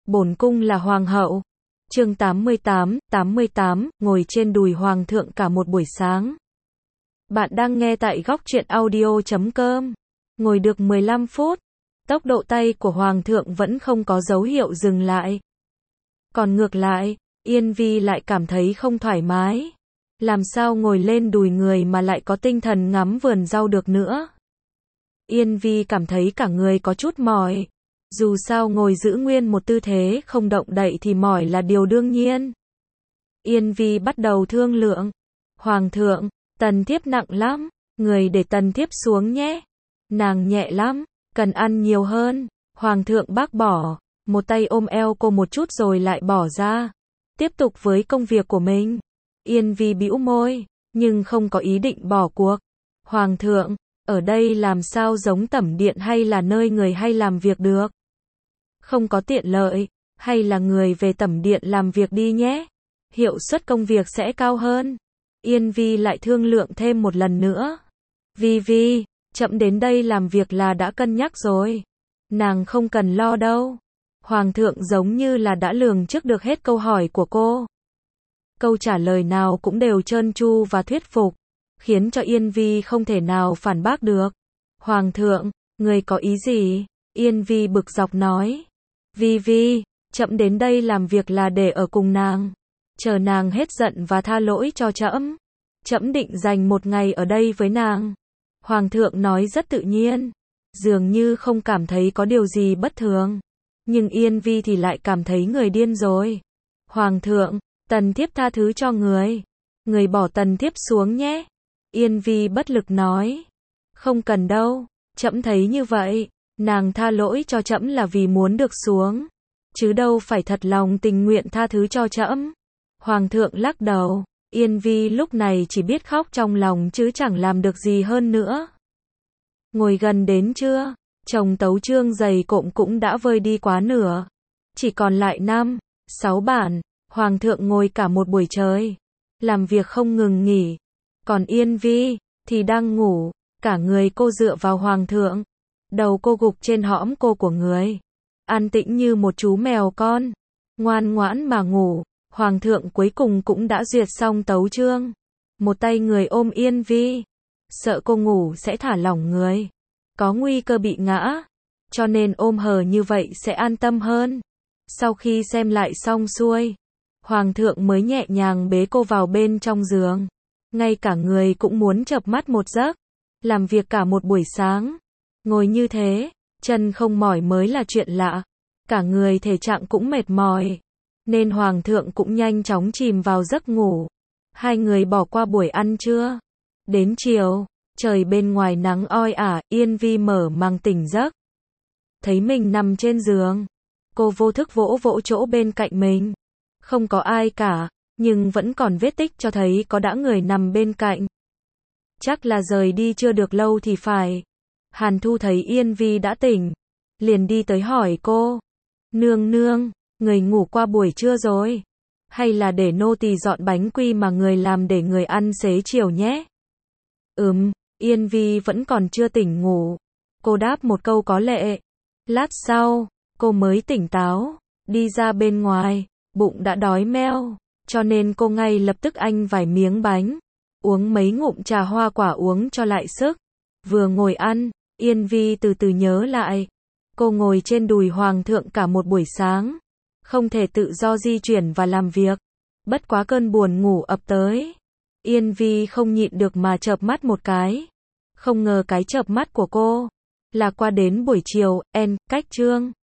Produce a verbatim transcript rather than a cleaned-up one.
bổn cung là hoàng hậu. Chương tám mươi tám, tám mươi tám, ngồi trên đùi hoàng thượng cả một buổi sáng. Bạn đang nghe tại góc truyện audio chấm com. Ngồi được mười lăm phút, tốc độ tay của hoàng thượng vẫn không có dấu hiệu dừng lại. Còn ngược lại, Yên Vi lại cảm thấy không thoải mái. Làm sao ngồi lên đùi người mà lại có tinh thần ngắm vườn rau được nữa. Yên Vi cảm thấy cả người có chút mỏi. Dù sao ngồi giữ nguyên một tư thế không động đậy thì mỏi là điều đương nhiên. Yên Vi bắt đầu thương lượng. Hoàng thượng, tần thiếp nặng lắm, người để tần thiếp xuống nhé. Nàng nhẹ lắm, cần ăn nhiều hơn. Hoàng thượng bác bỏ, một tay ôm eo cô một chút rồi lại bỏ ra. Tiếp tục với công việc của mình. Yên Vi bĩu môi, nhưng không có ý định bỏ cuộc. Hoàng thượng, ở đây làm sao giống tẩm điện hay là nơi người hay làm việc được? Không có tiện lợi, hay là người về tẩm điện làm việc đi nhé. Hiệu suất công việc sẽ cao hơn. Yên Vi lại thương lượng thêm một lần nữa. Vi Vi, chậm đến đây làm việc là đã cân nhắc rồi. Nàng không cần lo đâu. Hoàng thượng giống như là đã lường trước được hết câu hỏi của cô. Câu trả lời nào cũng đều trơn tru và thuyết phục, khiến cho Yên Vi không thể nào phản bác được. Hoàng thượng, người có ý gì? Yên Vi bực dọc nói. Vi Vi, chậm đến đây làm việc là để ở cùng nàng. Chờ nàng hết giận và tha lỗi cho trẫm. Trẫm định dành một ngày ở đây với nàng. Hoàng thượng nói rất tự nhiên, dường như không cảm thấy có điều gì bất thường. Nhưng Yên Vi thì lại cảm thấy người điên rồi. Hoàng thượng, tần thiếp tha thứ cho người. Người bỏ tần thiếp xuống nhé. Yên Vi bất lực nói. Không cần đâu, trẫm thấy như vậy. Nàng tha lỗi cho trẫm là vì muốn được xuống, chứ đâu phải thật lòng tình nguyện tha thứ cho trẫm. Hoàng thượng lắc đầu. Yên Vi lúc này chỉ biết khóc trong lòng chứ chẳng làm được gì hơn nữa. Ngồi gần đến trưa, chồng tấu chương dày cộm cũng đã vơi đi quá nửa. Chỉ còn lại năm, sáu bản. Hoàng thượng ngồi cả một buổi trời, làm việc không ngừng nghỉ. Còn Yên Vi thì đang ngủ, cả người cô dựa vào hoàng thượng. Đầu cô gục trên hõm cô của người, an tĩnh như một chú mèo con, ngoan ngoãn mà ngủ. Hoàng thượng cuối cùng cũng đã duyệt xong tấu chương. Một tay người ôm Yên Vi, sợ cô ngủ sẽ thả lỏng người, có nguy cơ bị ngã, cho nên ôm hờ như vậy sẽ an tâm hơn. Sau khi xem lại xong xuôi, Hoàng thượng mới nhẹ nhàng bế cô vào bên trong giường. Ngay cả người cũng muốn chợp mắt một giấc. Làm việc cả một buổi sáng, ngồi như thế, chân không mỏi mới là chuyện lạ. Cả người thể trạng cũng mệt mỏi, nên Hoàng thượng cũng nhanh chóng chìm vào giấc ngủ. Hai người bỏ qua buổi ăn trưa. Đến chiều, trời bên ngoài nắng oi ả, Yên Vi mở màng tỉnh giấc. Thấy mình nằm trên giường, cô vô thức vỗ vỗ chỗ bên cạnh mình. Không có ai cả, nhưng vẫn còn vết tích cho thấy có đã người nằm bên cạnh. Chắc là rời đi chưa được lâu thì phải. Hàn Thu thấy Yên Vi đã tỉnh, liền đi tới hỏi cô. Nương nương, người ngủ qua buổi trưa rồi? Hay là để nô tỳ dọn bánh quy mà người làm để người ăn xế chiều nhé? Ừm, Yên Vi vẫn còn chưa tỉnh ngủ. Cô đáp một câu có lệ. Lát sau, cô mới tỉnh táo, đi ra bên ngoài, bụng đã đói meo, cho nên cô ngay lập tức ăn vài miếng bánh, uống mấy ngụm trà hoa quả uống cho lại sức. Vừa ngồi ăn, Yên Vi từ từ nhớ lại. Cô ngồi trên đùi hoàng thượng cả một buổi sáng, không thể tự do di chuyển và làm việc. Bất quá cơn buồn ngủ ập tới, Yên Vi không nhịn được mà chợp mắt một cái. Không ngờ cái chợp mắt của cô là qua đến buổi chiều, en, cách chương.